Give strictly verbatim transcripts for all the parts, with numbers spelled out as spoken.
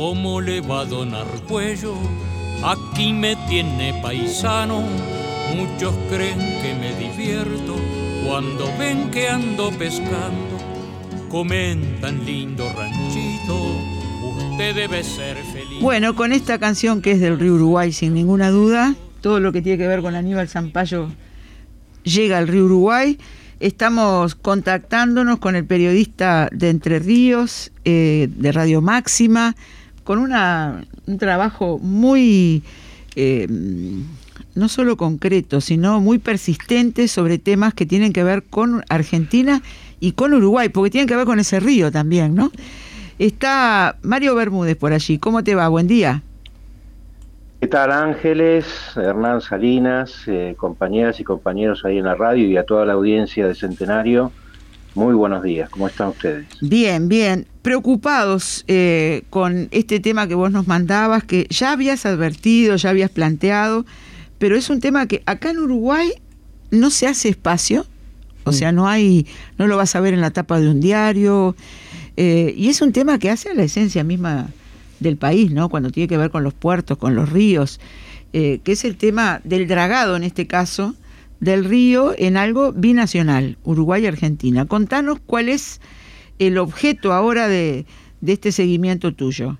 ¿Cómo le va don Argüello? Aquí me tiene paisano. Muchos creen que me divierto cuando ven que ando pescando. Comentan lindo ranchito, usted debe ser feliz. Bueno, con esta canción que es del río Uruguay, sin ninguna duda, todo lo que tiene que ver con Aníbal Zampayo llega al río Uruguay. Estamos contactándonos con el periodista de Entre Ríos, eh, de Radio Máxima, con una, un trabajo muy, eh, no solo concreto, sino muy persistente sobre temas que tienen que ver con Argentina y con Uruguay, porque tienen que ver con ese río también, ¿no? Está Mario Bermúdez por allí. ¿Cómo te va? Buen día. ¿Qué tal, Ángeles, Hernán Salinas, eh, compañeras y compañeros ahí en la radio y a toda la audiencia de Centenario? Muy buenos días, ¿cómo están ustedes? Bien, bien. Preocupados eh, con este tema que vos nos mandabas, que ya habías advertido, ya habías planteado, pero es un tema que acá en Uruguay no se hace espacio, o sea, no hay, no lo vas a ver en la tapa de un diario, eh, y es un tema que hace a la esencia misma del país, ¿no? Cuando tiene que ver con los puertos, con los ríos, eh, que es el tema del dragado, en este caso, del río en algo binacional, Uruguay y Argentina. Contanos cuál es el objeto ahora de, de este seguimiento tuyo.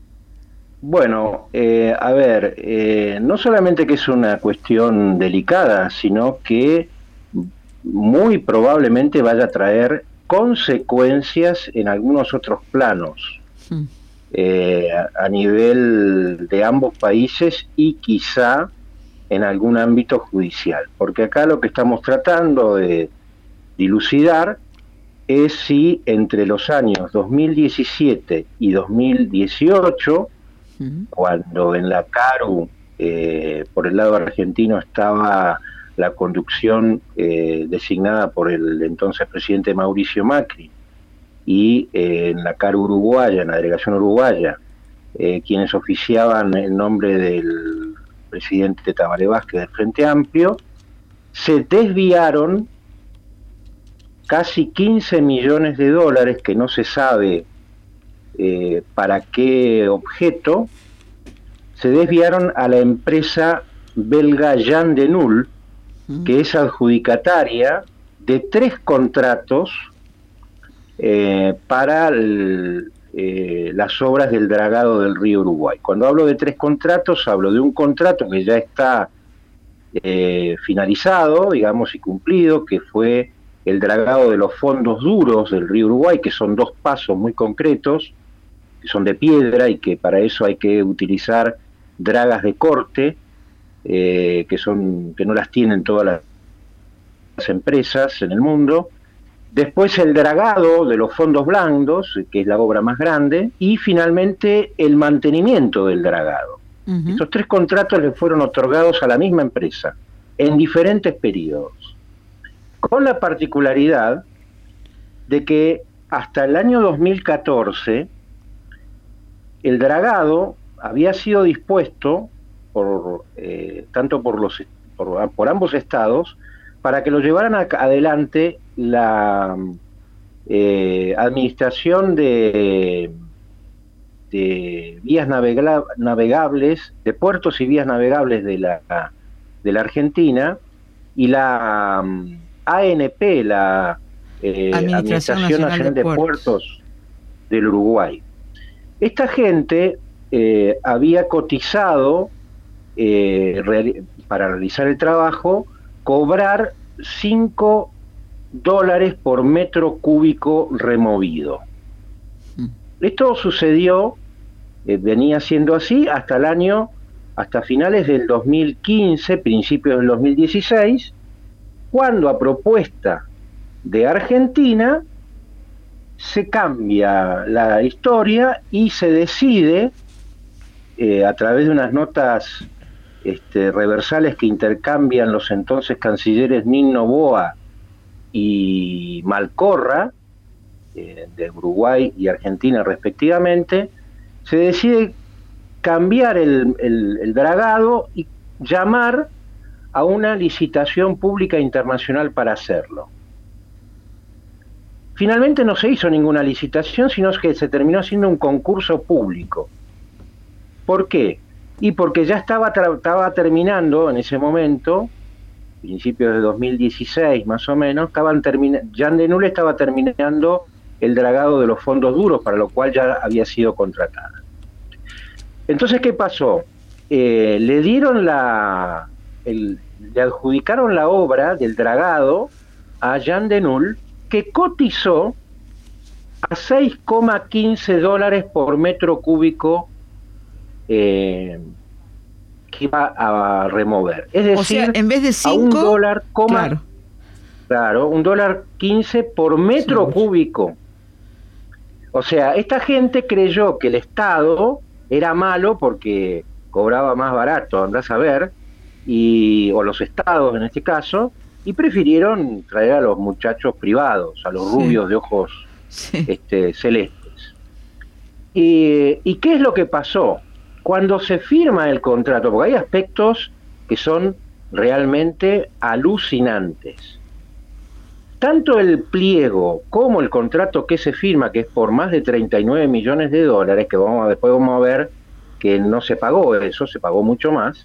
Bueno, eh, a ver, eh, no solamente que es una cuestión delicada, sino que muy probablemente vaya a traer consecuencias en algunos otros planos. Hmm. Eh, a, a nivel de ambos países y quizá en algún ámbito judicial, porque acá lo que estamos tratando de dilucidar es si entre los años dos mil diecisiete y dos mil dieciocho, uh-huh. cuando en la CARU eh, por el lado argentino estaba la conducción eh, designada por el entonces presidente Mauricio Macri, y eh, en la CARU uruguaya, en la delegación uruguaya, eh, quienes oficiaban el nombre del presidente Tabaré Vázquez del Frente Amplio, se desviaron casi quince millones de dólares, que no se sabe eh, para qué objeto, se desviaron a la empresa belga Jan de Null, que es adjudicataria de tres contratos Eh, para el, eh, las obras del dragado del río Uruguay. Cuando hablo de tres contratos, hablo de un contrato que ya está eh, finalizado, digamos, y cumplido, que fue el dragado de los fondos duros del río Uruguay, que son dos pasos muy concretos, que son de piedra y que para eso hay que utilizar dragas de corte, eh, que son que no las tienen todas las empresas en el mundo. Después el dragado de los fondos blandos, que es la obra más grande, y finalmente el mantenimiento del dragado. Uh-huh. Estos tres contratos le fueron otorgados a la misma empresa, en diferentes periodos, con la particularidad de que hasta el año dos mil catorce el dragado había sido dispuesto por eh, tanto por los por, por ambos estados para que lo llevaran a, adelante la eh, administración de, de vías navega, navegables, de puertos y vías navegables de la, de la Argentina, y la um, A N P, la eh, Administración, Administración Nacional, Nacional de, de Puertos. Puertos del Uruguay. Esta gente eh, había cotizado eh, real, para realizar el trabajo, cobrar cinco dólares por metro cúbico removido. Esto sucedió, eh, venía siendo así hasta el año, hasta finales del dos mil quince, principios del dos mil dieciséis, cuando a propuesta de Argentina se cambia la historia y se decide, eh, a través de unas notas Este, reversales que intercambian los entonces cancilleres Nino Boa y Malcorra, eh, de Uruguay y Argentina respectivamente, se decide cambiar el, el, el dragado y llamar a una licitación pública internacional para hacerlo. Finalmente no se hizo ninguna licitación, sino que se terminó haciendo un concurso público. ¿Por qué? Y porque ya estaba, estaba terminando en ese momento, principios de dos mil dieciséis más o menos, estaban termina, Jan de Null estaba terminando el dragado de los fondos duros, para lo cual ya había sido contratada. Entonces, ¿qué pasó? Eh, le dieron la... El, le adjudicaron la obra del dragado a Jan de Null, que cotizó a seis coma quince dólares por metro cúbico eh, que iba a remover. Es decir, o sea, en vez de cinco, a un dólar, coma, claro. claro, un dólar quince por metro sí, cúbico. O sea, esta gente creyó que el Estado era malo porque cobraba más barato, andás a ver, y, o los estados en este caso, y prefirieron traer a los muchachos privados, a los sí. rubios de ojos sí. este, celestes. Y, ¿Y qué es lo que pasó? Cuando se firma el contrato, porque hay aspectos que son realmente alucinantes. Tanto el pliego como el contrato que se firma, que es por más de treinta y nueve millones de dólares, que vamos a, después vamos a ver que no se pagó eso, se pagó mucho más,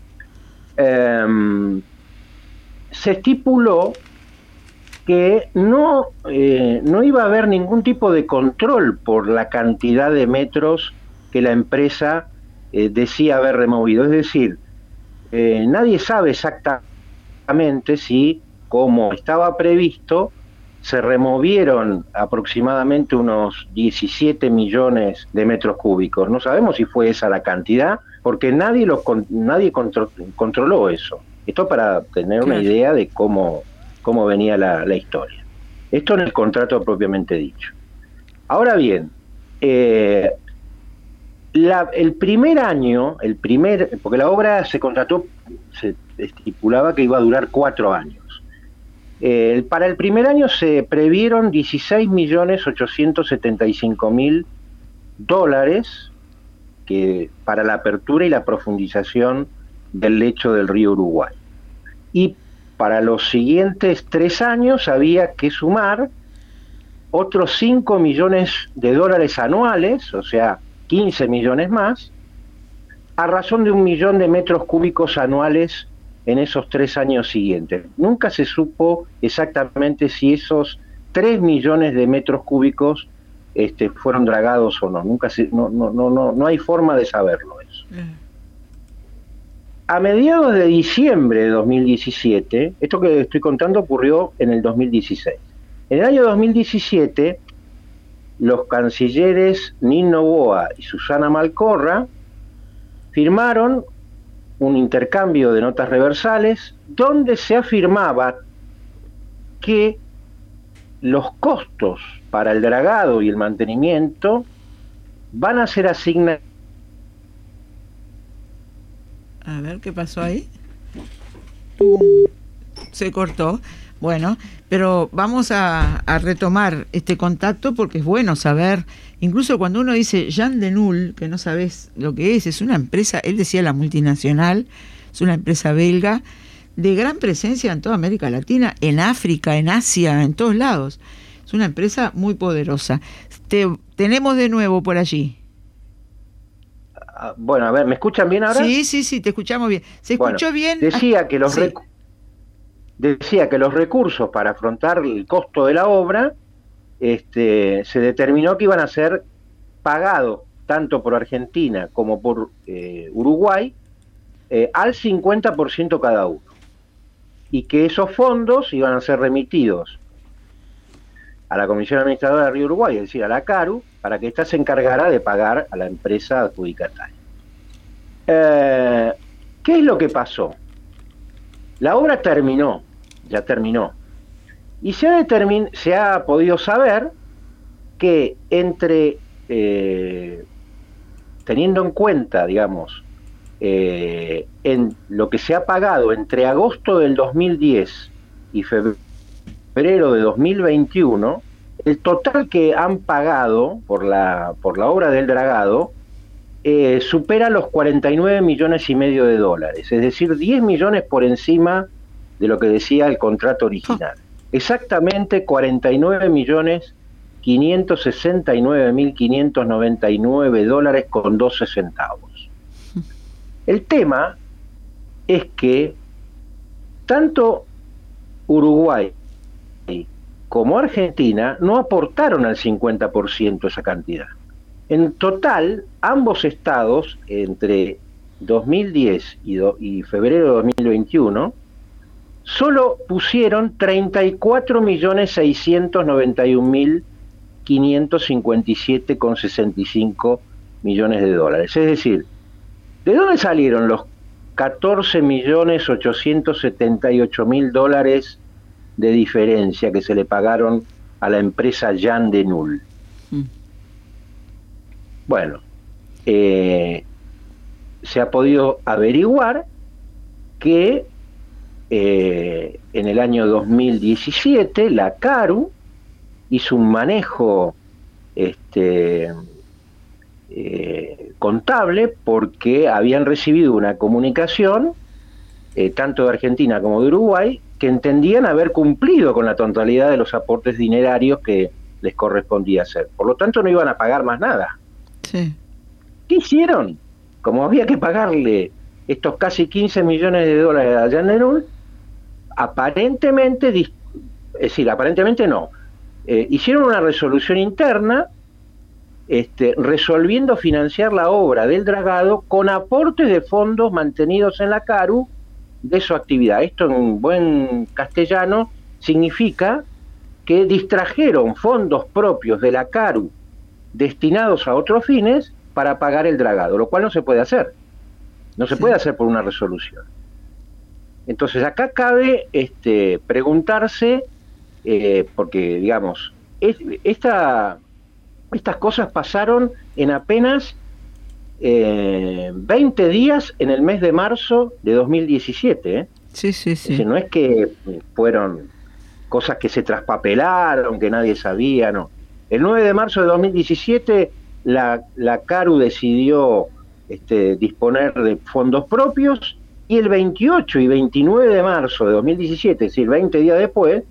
eh, se estipuló que no, eh, no iba a haber ningún tipo de control por la cantidad de metros que la empresa eh, decía haber removido. Es decir, eh, nadie sabe exactamente si, como estaba previsto, se removieron aproximadamente unos diecisiete millones de metros cúbicos. No sabemos si fue esa la cantidad, porque nadie, los, nadie contro, controló eso. Esto para tener una idea de cómo, cómo venía la, la historia. Esto en el contrato propiamente dicho. Ahora bien, eh, la, el primer año, el primer, porque la obra se contrató, se estipulaba que iba a durar cuatro años. Eh, para el primer año se previeron dieciséis millones ochocientos setenta y cinco mil dólares que, para la apertura y la profundización del lecho del río Uruguay. Y para los siguientes tres años había que sumar otros cinco millones de dólares anuales, o sea, quince millones más, a razón de un millón de metros cúbicos anuales en esos tres años siguientes. Nunca se supo exactamente si esos tres millones de metros cúbicos este, fueron dragados o no. Nunca se, no, no, no, no, no hay forma de saberlo eso. A mediados de diciembre de dos mil diecisiete, esto que estoy contando ocurrió en el dos mil dieciséis. En el año dos mil diecisiete, los cancilleres Nino Noboa y Susana Malcorra firmaron un intercambio de notas reversales donde se afirmaba que los costos para el dragado y el mantenimiento van a ser asignados. A ver, ¿qué pasó ahí? Se cortó. Bueno, pero vamos a, a retomar este contacto porque es bueno saber, incluso cuando uno dice Jan de Null, que no sabes lo que es, es una empresa, él decía la multinacional, es una empresa belga, de gran presencia en toda América Latina, en África, en Asia, en todos lados. Es una empresa muy poderosa. Te, tenemos de nuevo por allí. Bueno, a ver, ¿me escuchan bien ahora? Sí, sí, sí, te escuchamos bien. ¿Se escuchó bueno, bien? Decía que los sí. decía que los recursos para afrontar el costo de la obra, este, se determinó que iban a ser pagados tanto por Argentina como por eh, Uruguay eh, al cincuenta por ciento cada uno, y que esos fondos iban a ser remitidos a la Comisión Administradora de Río Uruguay, es decir, a la CARU, para que ésta se encargara de pagar a la empresa adjudicataria. Eh, ¿Qué es lo que pasó? La obra terminó, ya terminó, y se ha, determin- se ha podido saber que entre, eh, teniendo en cuenta, digamos, eh, en lo que se ha pagado entre agosto del dos mil diez y febrero de dos mil veintiuno, el total que han pagado por la, por la obra del dragado eh, supera los cuarenta y nueve millones y medio de dólares, es decir, diez millones por encima de lo que decía el contrato original. Exactamente cuarenta y nueve millones quinientos sesenta y nueve mil quinientos noventa y nueve dólares con doce centavos. El tema es que tanto Uruguay como Argentina no aportaron al cincuenta por ciento esa cantidad. En total, ambos estados, entre dos mil diez y, do, y febrero de dos mil veintiuno, solo pusieron treinta y cuatro millones seiscientos noventa y un mil quinientos cincuenta y siete coma sesenta y cinco millones de dólares. Es decir, ¿de dónde salieron los catorce millones ochocientos setenta y ocho mil dólares de diferencia que se le pagaron a la empresa Jan de Null? Mm. Bueno, eh, se ha podido averiguar que eh, en el año dos mil diecisiete la CARU hizo un manejo este, eh, contable porque habían recibido una comunicación eh, tanto de Argentina como de Uruguay que entendían haber cumplido con la totalidad de los aportes dinerarios que les correspondía hacer. Por lo tanto, no iban a pagar más nada. Sí. ¿Qué hicieron? Como había que pagarle estos casi quince millones de dólares a Jan de Null, aparentemente, es decir, aparentemente no, eh, hicieron una resolución interna este, resolviendo financiar la obra del dragado con aportes de fondos mantenidos en la CARU de su actividad. Esto en buen castellano significa que distrajeron fondos propios de la CARU destinados a otros fines para pagar el dragado, lo cual no se puede hacer. No se sí. puede hacer por una resolución. Entonces acá cabe este, preguntarse, eh, porque digamos, es, esta, estas cosas pasaron en apenas eh, veinte días en el mes de marzo de dos mil diecisiete. ¿eh? Sí, sí, sí. Es decir, no es que fueron cosas que se traspapelaron, que nadie sabía, no. El nueve de marzo de dos mil diecisiete la, la CARU decidió este, disponer de fondos propios y el veintiocho y veintinueve de marzo de dos mil diecisiete, es decir, veinte días después,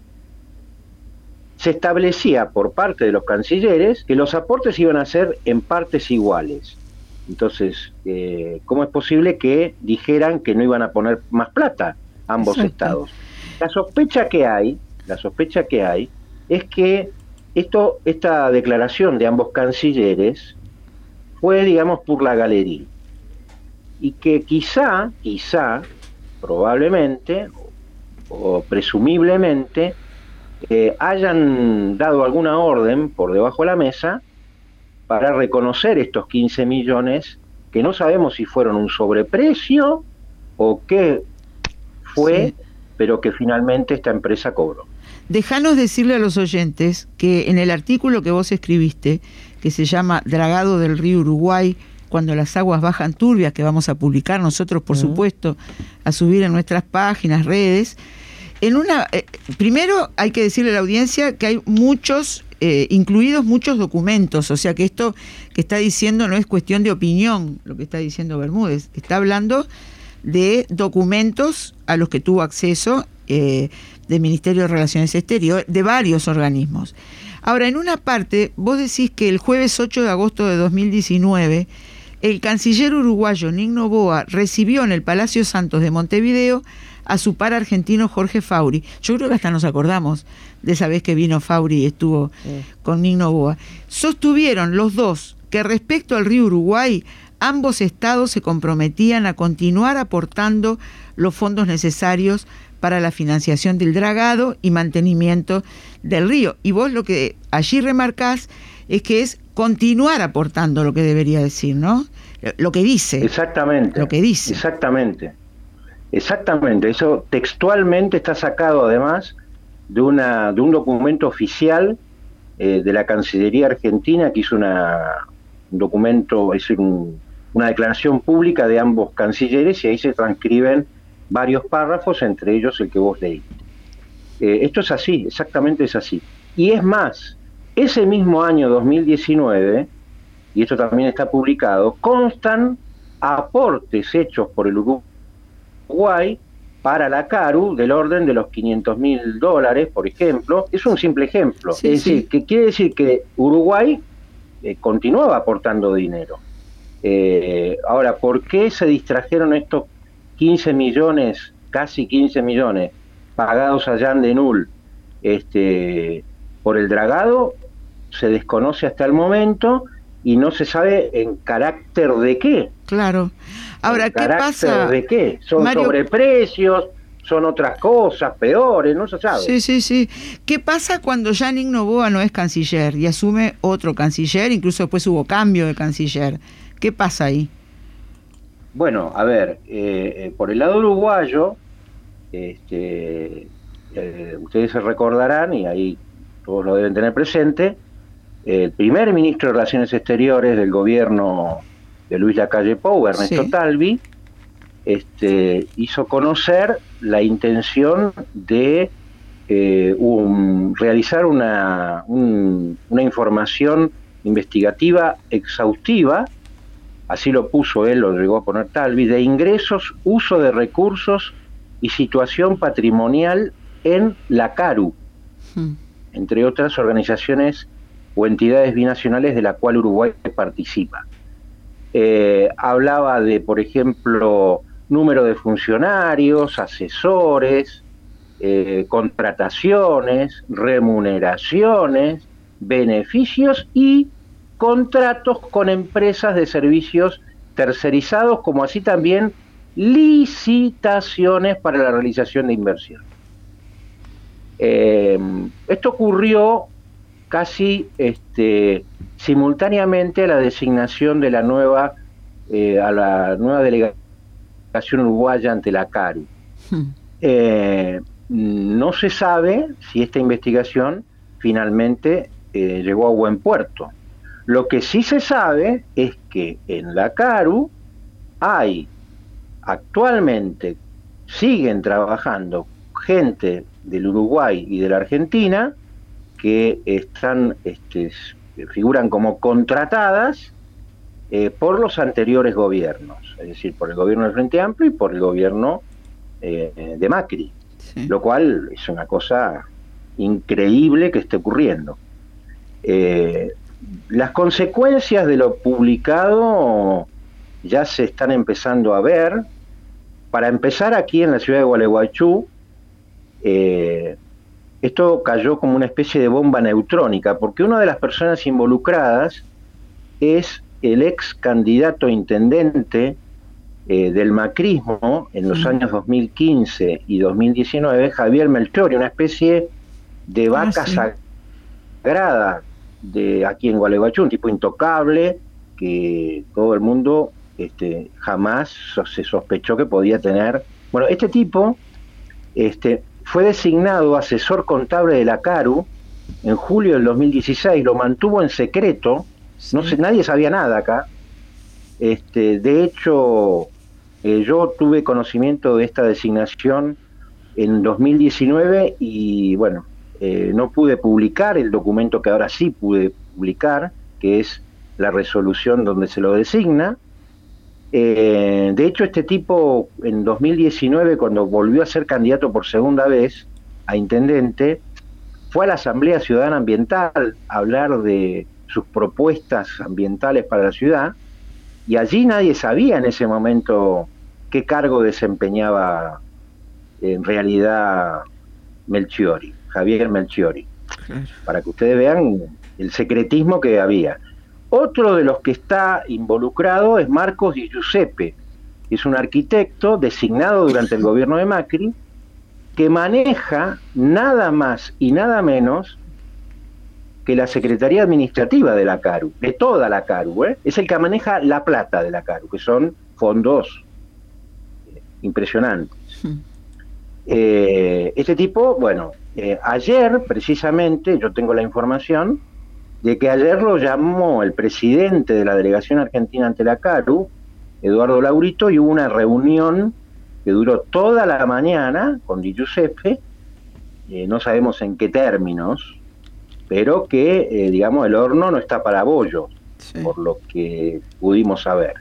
se establecía por parte de los cancilleres que los aportes iban a ser en partes iguales. Entonces, eh, ¿cómo es posible que dijeran que no iban a poner más plata ambos Exacto. estados? La sospecha que hay, la sospecha que hay es que Esto, esta declaración de ambos cancilleres fue, digamos, por la galería. Y que quizá, quizá, probablemente, o, o presumiblemente, eh, hayan dado alguna orden por debajo de la mesa para reconocer estos quince millones, que no sabemos si fueron un sobreprecio o qué fue, sí. pero que finalmente esta empresa cobró. Dejanos decirle a los oyentes que en el artículo que vos escribiste, que se llama Dragado del Río Uruguay, cuando las aguas bajan turbias, que vamos a publicar nosotros, por uh-huh. supuesto, a subir en nuestras páginas, redes, en una eh, primero hay que decirle a la audiencia que hay muchos, eh, incluidos muchos documentos, o sea que esto que está diciendo no es cuestión de opinión, lo que está diciendo Bermúdez, está hablando de documentos a los que tuvo acceso eh, del Ministerio de Relaciones Exteriores, de varios organismos. Ahora, en una parte, vos decís que el jueves ocho de agosto de dos mil diecinueve, el canciller uruguayo Nigno Boa recibió en el Palacio Santos de Montevideo a su par argentino Jorge Fauri. Yo creo que hasta nos acordamos de esa vez que vino Fauri y estuvo sí. con Nigno Boa. Sostuvieron los dos que respecto al río Uruguay, ambos estados se comprometían a continuar aportando los fondos necesarios para la financiación del dragado y mantenimiento del río. Y vos lo que allí remarcás es que es continuar aportando, lo que debería decir, ¿no? Lo que dice. Exactamente. Lo que dice. Exactamente. Exactamente. Eso textualmente está sacado además de una de un documento oficial eh, de la Cancillería Argentina, que hizo una, un documento, es decir, un, una declaración pública de ambos cancilleres, y ahí se transcriben varios párrafos, entre ellos el que vos leíste. Eh, esto es así, exactamente es así. Y es más, ese mismo año dos mil diecinueve, y esto también está publicado, constan aportes hechos por el Uruguay para la CARU del orden de los quinientos mil dólares, por ejemplo. Es un simple ejemplo. Sí, es decir, sí. que quiere decir que Uruguay eh, continuaba aportando dinero. Eh, ahora, ¿por qué se distrajeron estos quince millones, casi quince millones, pagados a Jean Denul este, por el dragado? Se desconoce hasta el momento y no se sabe en carácter de qué. Claro. Ahora, ¿En ¿qué carácter pasa? de qué? ¿Son Mario... sobreprecios? ¿Son otras cosas peores? No se sabe. Sí, sí, sí. ¿Qué pasa cuando Yannick Noboa no es canciller y asume otro canciller? Incluso después hubo cambio de canciller. ¿Qué pasa ahí? Bueno, a ver, eh, eh, por el lado uruguayo, este, eh, ustedes se recordarán, y ahí todos lo deben tener presente, el primer ministro de Relaciones Exteriores del gobierno de Luis Lacalle Pou, Ernesto Sí. Talvi, este, hizo conocer la intención de eh, un, realizar una, un, una información investigativa exhaustiva, así lo puso él, lo llegó a poner Talvi, de ingresos, uso de recursos y situación patrimonial en la CARU, hmm. entre otras organizaciones o entidades binacionales de la cual Uruguay participa. Eh, hablaba de, por ejemplo, número de funcionarios, asesores, eh, contrataciones, remuneraciones, beneficios y contratos con empresas de servicios tercerizados, como así también licitaciones para la realización de inversión. Eh, esto ocurrió casi este, simultáneamente a la designación de la nueva, eh, a la nueva delegación uruguaya ante la CARU. Hmm. Eh, no se sabe si esta investigación finalmente eh, llegó a buen puerto. Lo que sí se sabe es que en la CARU hay actualmente, siguen trabajando gente del Uruguay y de la Argentina que están, este, figuran como contratadas eh, por los anteriores gobiernos, es decir, por el gobierno del Frente Amplio y por el gobierno eh, de Macri, sí. Lo cual es una cosa increíble que esté ocurriendo. Eh, las consecuencias de lo publicado ya se están empezando a ver. Para empezar, aquí en la ciudad de Gualeguaychú, eh, esto cayó como una especie de bomba neutrónica, porque una de las personas involucradas es el ex candidato a intendente eh, del macrismo en los años dos mil quince y dos mil diecinueve, Javier Melchiori, una especie de vaca ah, sí. sagrada de aquí en Gualeguaychú, un tipo intocable que todo el mundo este, jamás se sospechó que podía tener. Bueno, este tipo este, fue designado asesor contable de la CARU en julio del dos mil dieciséis, lo mantuvo en secreto, sí. no sé, nadie sabía nada acá. Este, de hecho, eh, yo tuve conocimiento de esta designación en dos mil diecinueve y bueno, eh, no pude publicar el documento que ahora sí pude publicar, que es la resolución donde se lo designa. Eh, de hecho, este tipo en dos mil diecinueve, cuando volvió a ser candidato por segunda vez a intendente, fue a la Asamblea Ciudadana Ambiental a hablar de sus propuestas ambientales para la ciudad, y allí nadie sabía en ese momento qué cargo desempeñaba en realidad Melchiori, Javier Melchiori, para que ustedes vean el secretismo que había. Otro de los que está involucrado es Marcos Di Giuseppe, que es un arquitecto designado durante el gobierno de Macri, que maneja nada más y nada menos que la Secretaría Administrativa de la CARU, de toda la CARU, ¿eh? Es el que maneja la plata de la CARU, que son fondos eh, impresionantes. Hmm. Eh, este tipo, bueno, eh, ayer precisamente, yo tengo la información, de que ayer lo llamó el presidente de la delegación argentina ante la CARU, Eduardo Laurito, y hubo una reunión que duró toda la mañana con Di Giuseppe, eh, no sabemos en qué términos, pero que, eh, digamos, el horno no está para bollos, sí. por lo que pudimos saber.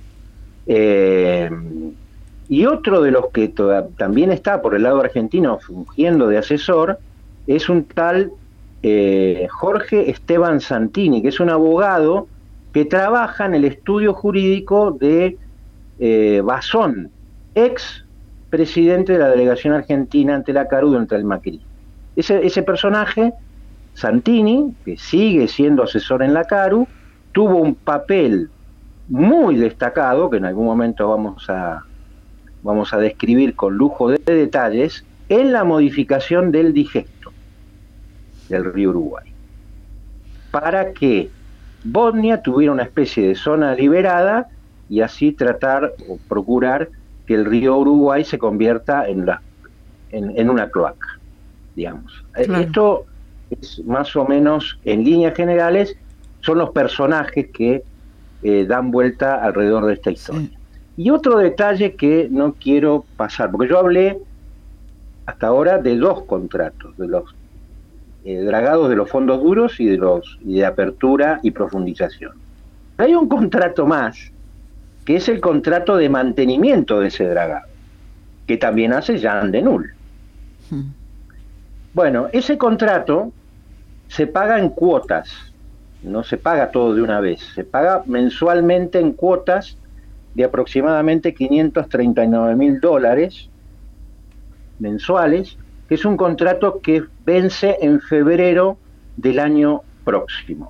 Eh, y otro de los que también está por el lado argentino fungiendo de asesor es un tal... Eh, Jorge Esteban Santini, que es un abogado que trabaja en el estudio jurídico de eh, Bazón, ex presidente de la delegación argentina ante la CARU durante el Macri. Ese, ese personaje, Santini, que sigue siendo asesor en la CARU, tuvo un papel muy destacado, que en algún momento vamos a, vamos a describir con lujo de detalles, en la modificación del digesto del río Uruguay, para que Bosnia tuviera una especie de zona liberada y así tratar o procurar que el río Uruguay se convierta en, la, en, en una cloaca, digamos. Claro. Esto es más o menos, en líneas generales, son los personajes que eh, dan vuelta alrededor de esta historia. Sí. Y otro detalle que no quiero pasar, porque yo hablé hasta ahora de dos contratos, de los eh, dragados de los fondos duros y de los y de apertura y profundización. Hay un contrato más, que es el contrato de mantenimiento de ese dragado, que también hace Jean Denul. Hmm. Bueno, ese contrato se paga en cuotas, no se paga todo de una vez, se paga mensualmente en cuotas de aproximadamente quinientos treinta y nueve mil dólares mensuales, que es un contrato que vence en febrero del año próximo.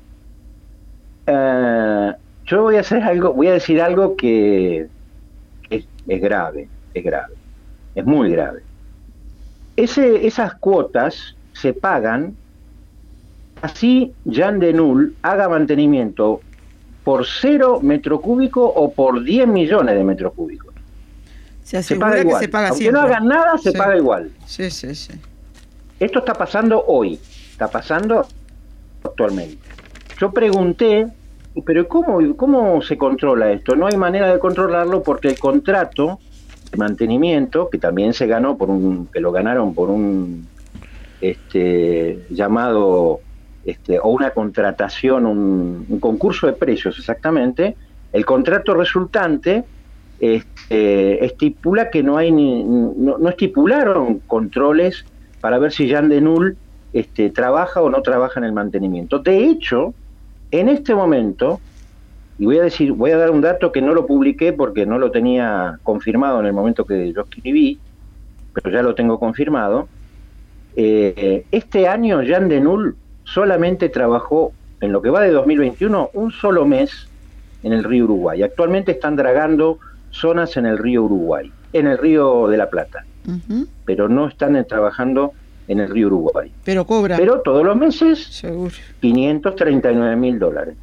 Uh, yo voy a hacer algo, voy a decir algo que es, es grave, es grave, es muy grave. Ese, esas cuotas se pagan así Jean Denul haga mantenimiento por cero metro cúbico o por diez millones de metros cúbicos. Se, se paga igual. Se paga Aunque siempre. no hagan nada, se sí. paga igual. Sí, sí, sí. Esto está pasando hoy, está pasando actualmente. Yo pregunté, pero ¿cómo, cómo se controla esto? No hay manera de controlarlo porque el contrato de mantenimiento, que también se ganó por un, que lo ganaron por un este llamado este o una contratación, un, un concurso de precios exactamente, el contrato resultante este, estipula que no hay ni, no, no estipularon controles para ver si Jean Denul este, trabaja o no trabaja en el mantenimiento. De hecho, en este momento, y voy a decir, voy a dar un dato que no lo publiqué porque no lo tenía confirmado en el momento que yo escribí, pero ya lo tengo confirmado. Eh, este año Jean Denul solamente trabajó, en lo que va de dos mil veintiuno, un solo mes en el río Uruguay. Actualmente están dragando zonas en el río Uruguay, en el río de la Plata, uh-huh. pero no están trabajando en el río Uruguay. Pero cobra. Pero todos los meses, seguro, quinientos treinta y nueve mil dólares.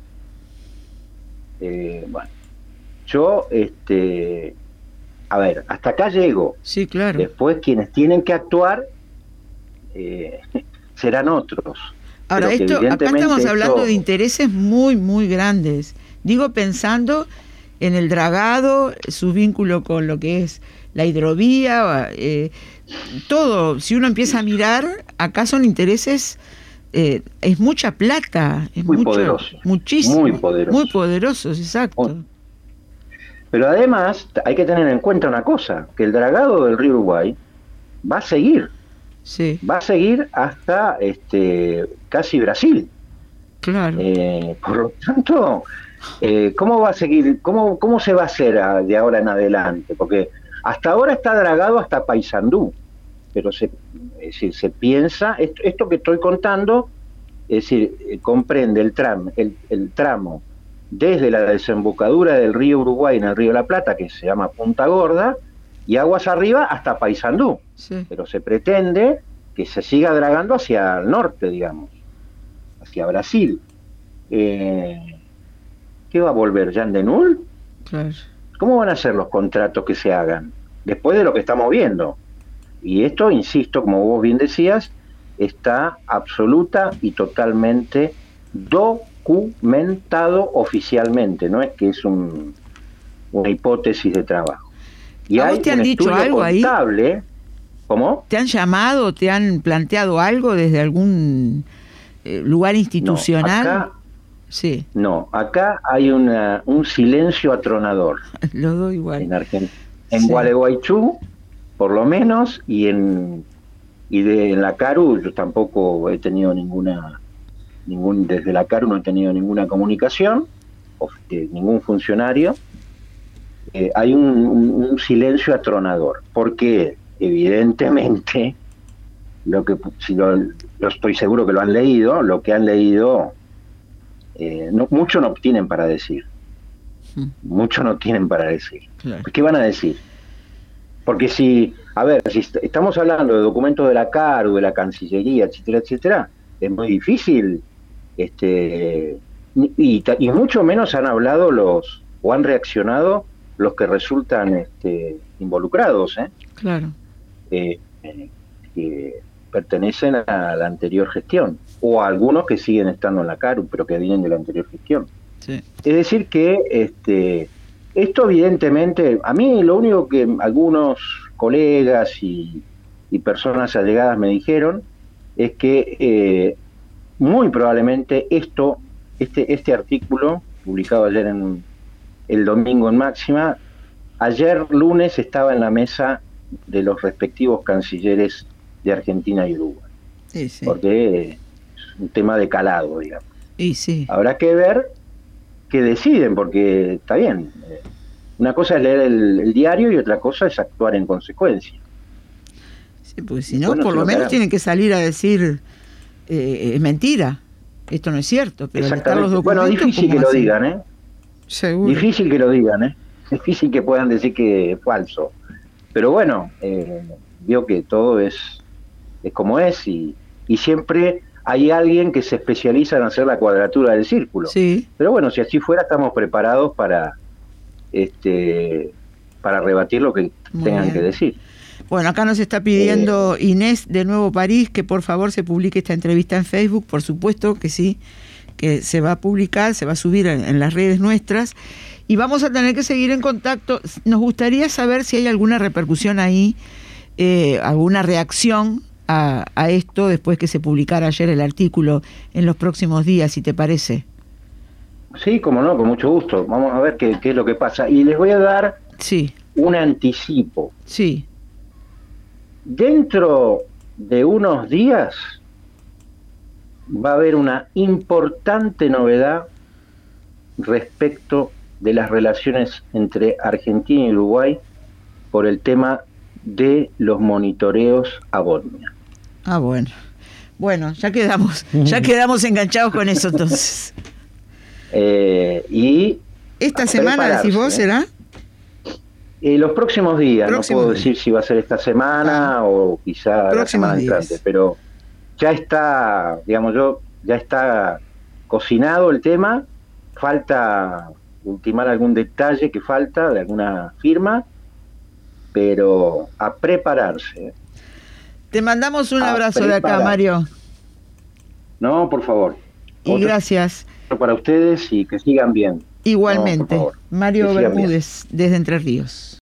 Eh, bueno, yo, este, a ver, hasta acá llego. Sí, claro. Después quienes tienen que actuar eh, serán otros. Ahora, esto, acá estamos esto... hablando de intereses muy, muy grandes. Digo, pensando en el dragado, su vínculo con lo que es la hidrovía, eh, todo. Si uno empieza a mirar, acá son intereses, eh, es mucha plata, es muy mucho, poderoso, muchísimo, muy poderosos, muy poderosos, exacto. Pero además hay que tener en cuenta una cosa, que el dragado del río Uruguay va a seguir, sí. va a seguir hasta este casi Brasil. Claro. Eh, por lo tanto, eh, ¿cómo va a seguir? ¿Cómo, cómo se va a hacer a, de ahora en adelante? Porque hasta ahora está dragado hasta Paysandú, pero se, es decir, se piensa, esto, esto que estoy contando, es decir, eh, comprende el, tram, el, el tramo desde la desembocadura del río Uruguay en el río La Plata, que se llama Punta Gorda, y aguas arriba hasta Paysandú. Sí. Pero se pretende que se siga dragando hacia el norte, digamos, hacia Brasil. Eh, ¿Qué va a volver, Jean Denul? Claro. ¿Cómo van a ser los contratos que se hagan después de lo que estamos viendo? Y esto, insisto, como vos bien decías, está absoluta y totalmente documentado oficialmente, no es que es un, una hipótesis de trabajo. Y ¿A hay vos te han un dicho algo contable, ahí? ¿Cómo? ¿Te han llamado, te han planteado algo desde algún eh, lugar institucional? No, acá, sí. No, acá hay una, un silencio atronador. Lo doy igual. En Argentina, en sí. Gualeguaychú, por lo menos, y en y de en la CARU yo tampoco he tenido ninguna ningún desde la CARU no he tenido ninguna comunicación, de ningún funcionario, eh, hay un, un, un silencio atronador, porque evidentemente, lo que si lo, lo estoy seguro que lo han leído, lo que han leído, eh, no, mucho no tienen para decir, mm. mucho no tienen para decir. Claro. ¿Qué van a decir? Porque si, a ver, si est- estamos hablando de documentos de la CARU, de la Cancillería, etcétera, etcétera, es muy difícil, este, y, y mucho menos han hablado los, o han reaccionado los que resultan este, involucrados, ¿eh? Claro. Eh, eh, que pertenecen a la anterior gestión, o a algunos que siguen estando en la CARU, pero que vienen de la anterior gestión. Sí. Es decir que este, esto evidentemente, a mí lo único que algunos colegas y, y personas allegadas me dijeron es que eh, muy probablemente esto, este, este artículo, publicado ayer en el domingo en Máxima, ayer lunes estaba en la mesa de los respectivos cancilleres de Argentina y Uruguay. Sí, sí. Porque es un tema de calado, digamos. Y sí. Habrá que ver qué deciden, porque está bien. Una cosa es leer el, el diario y otra cosa es actuar en consecuencia. Sí, porque si no, bueno, por lo menos harán. Tienen que salir a decir eh, es mentira, esto no es cierto. Pero exactamente. Los bueno, difícil que lo así? digan, ¿eh? Seguro. Difícil que lo digan, ¿eh? Difícil que puedan decir que es falso. Pero bueno, eh, veo que todo es, es como es y, y siempre hay alguien que se especializa en hacer la cuadratura del círculo. Sí. Pero bueno, si así fuera, estamos preparados para este para rebatir lo que Muy tengan bien. que decir. Bueno, acá nos está pidiendo eh, Inés de Nuevo París que por favor se publique esta entrevista en Facebook. Por supuesto que sí, que se va a publicar, se va a subir en, en las redes nuestras. Y vamos a tener que seguir en contacto. Nos gustaría saber si hay alguna repercusión ahí, eh, alguna reacción a, a esto después que se publicara ayer el artículo en los próximos días, si te parece. Sí, como no, con mucho gusto. Vamos a ver qué, qué es lo que pasa. Y les voy a dar sí. un anticipo. Sí. Dentro de unos días va a haber una importante novedad respecto de las relaciones entre Argentina y Uruguay por el tema de los monitoreos a Botnia. Ah, bueno. Bueno, ya quedamos, ya quedamos enganchados con eso entonces. Eh, y esta semana, decís vos, ¿será? Eh, los próximos días, próximos no puedo días. decir si va a ser esta semana ah. o quizá próximos la semana días. entrante, pero ya está, digamos yo, ya está cocinado el tema, falta ultimar algún detalle que falta de alguna firma, pero a prepararse. Te mandamos un abrazo de acá, Mario. No, por favor. Y Otro gracias. Para ustedes y que sigan bien. Igualmente. No, Mario Bermúdez, desde Entre Ríos.